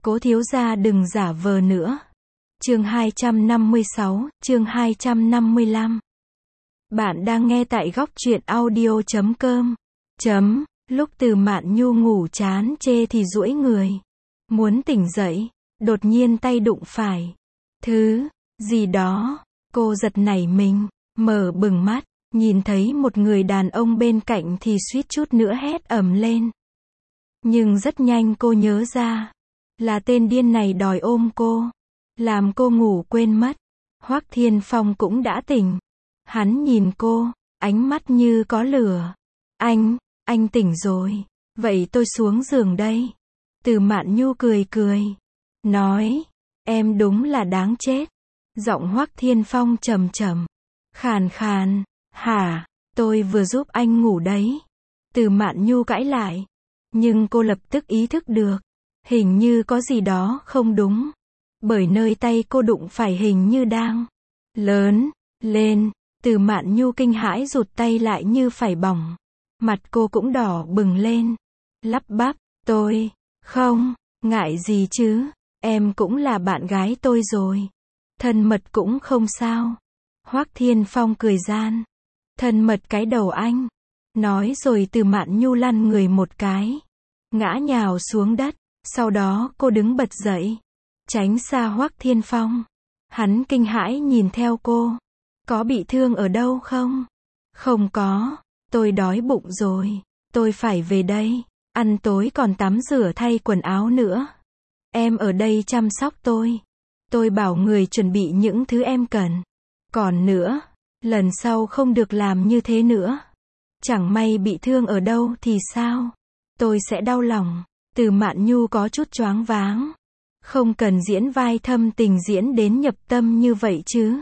Cố thiếu gia đừng giả vờ nữa. Chương 256, chương 255. Bạn đang nghe tại góc truyện audio.com. Lúc Từ Mạn Nhu ngủ chán chê thì duỗi người, muốn tỉnh dậy, đột nhiên tay đụng phải thứ gì đó, cô giật nảy mình, mở bừng mắt, nhìn thấy một người đàn ông bên cạnh thì suýt chút nữa hét ầm lên. Nhưng rất nhanh cô nhớ ra, là tên điên này đòi ôm cô, làm cô ngủ quên mất. Hoắc Thiên Phong cũng đã tỉnh. Hắn nhìn cô, ánh mắt như có lửa. Anh tỉnh rồi. Vậy tôi xuống giường đây. Từ Mạn Nhu cười cười, nói, em đúng là đáng chết. Giọng Hoắc Thiên Phong trầm trầm, khàn khàn, hả, tôi vừa giúp anh ngủ đấy. Từ Mạn Nhu cãi lại, nhưng cô lập tức ý thức được, hình như có gì đó không đúng. Bởi nơi tay cô đụng phải hình như đang lớn lên. Từ Mạn Nhu kinh hãi rụt tay lại như phải bỏng. Mặt cô cũng đỏ bừng lên. Lắp bắp, tôi không ngại gì chứ, em cũng là bạn gái tôi rồi. Thân mật cũng không sao. Hoắc Thiên Phong cười gian. Thân mật cái đầu anh. Nói rồi Từ Mạn Nhu lăn người một cái, ngã nhào xuống đất. Sau đó cô đứng bật dậy, tránh xa Hoắc Thiên Phong. Hắn kinh hãi nhìn theo cô. Có bị thương ở đâu không? Không có, tôi đói bụng rồi, tôi phải về đây, ăn tối còn tắm rửa thay quần áo nữa. Em ở đây chăm sóc tôi bảo người chuẩn bị những thứ em cần. Còn nữa, lần sau không được làm như thế nữa. Chẳng may bị thương ở đâu thì sao? Tôi sẽ đau lòng. Từ Mạn Nhu có chút choáng váng. Không cần diễn vai thâm tình diễn đến nhập tâm như vậy chứ.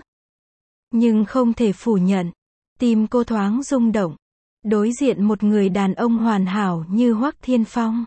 Nhưng không thể phủ nhận, tim cô thoáng rung động. Đối diện một người đàn ông hoàn hảo như Hoắc Thiên Phong,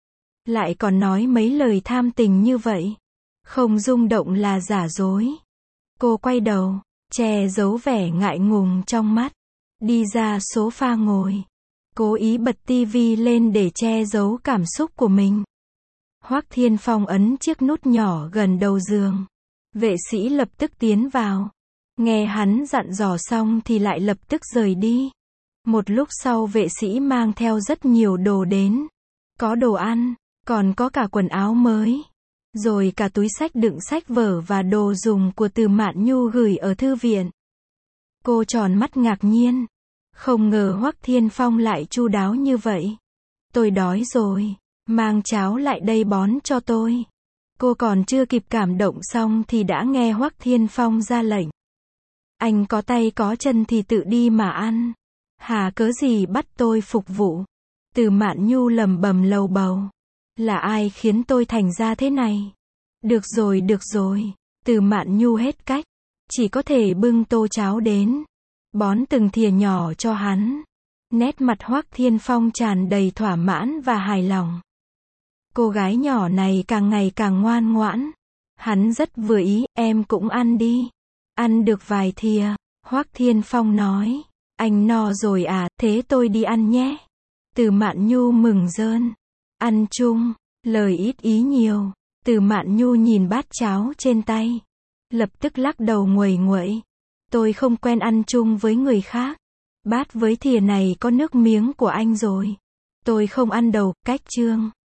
lại còn nói mấy lời tham tình như vậy. Không rung động là giả dối. Cô quay đầu, che giấu vẻ ngại ngùng trong mắt, đi ra sofa ngồi, cố ý bật tivi lên để che giấu cảm xúc của mình. Hoắc Thiên Phong ấn chiếc nút nhỏ gần đầu giường. Vệ sĩ lập tức tiến vào. Nghe hắn dặn dò xong thì lại lập tức rời đi. Một lúc sau vệ sĩ mang theo rất nhiều đồ đến. Có đồ ăn, còn có cả quần áo mới. Rồi cả túi xách đựng sách vở và đồ dùng của Từ Mạn Nhu gửi ở thư viện. Cô tròn mắt ngạc nhiên. Không ngờ Hoắc Thiên Phong lại chu đáo như vậy. Tôi đói rồi, mang cháo lại đây bón cho tôi. Cô còn chưa kịp cảm động xong thì đã nghe Hoắc Thiên Phong ra lệnh. Anh có tay có chân thì tự đi mà ăn. Hà cớ gì bắt tôi phục vụ? Từ Mạn Nhu lẩm bẩm lầu bầu. Là ai khiến tôi thành ra thế này? Được rồi. Từ Mạn Nhu hết cách. Chỉ có thể bưng tô cháo đến, bón từng thìa nhỏ cho hắn. Nét mặt Hoắc Thiên Phong tràn đầy thỏa mãn và hài lòng. Cô gái nhỏ này càng ngày càng ngoan ngoãn. Hắn rất vừa ý, em cũng ăn đi. Ăn được vài thìa, Hoắc Thiên Phong nói. Anh no rồi à, thế tôi đi ăn nhé. Từ Mạn Nhu mừng rơn. Ăn chung, lời ít ý nhiều. Từ Mạn Nhu nhìn bát cháo trên tay, lập tức lắc đầu nguầy nguậy. Tôi không quen ăn chung với người khác. Bát với thìa này có nước miếng của anh rồi. Tôi không ăn đầu, cách chương.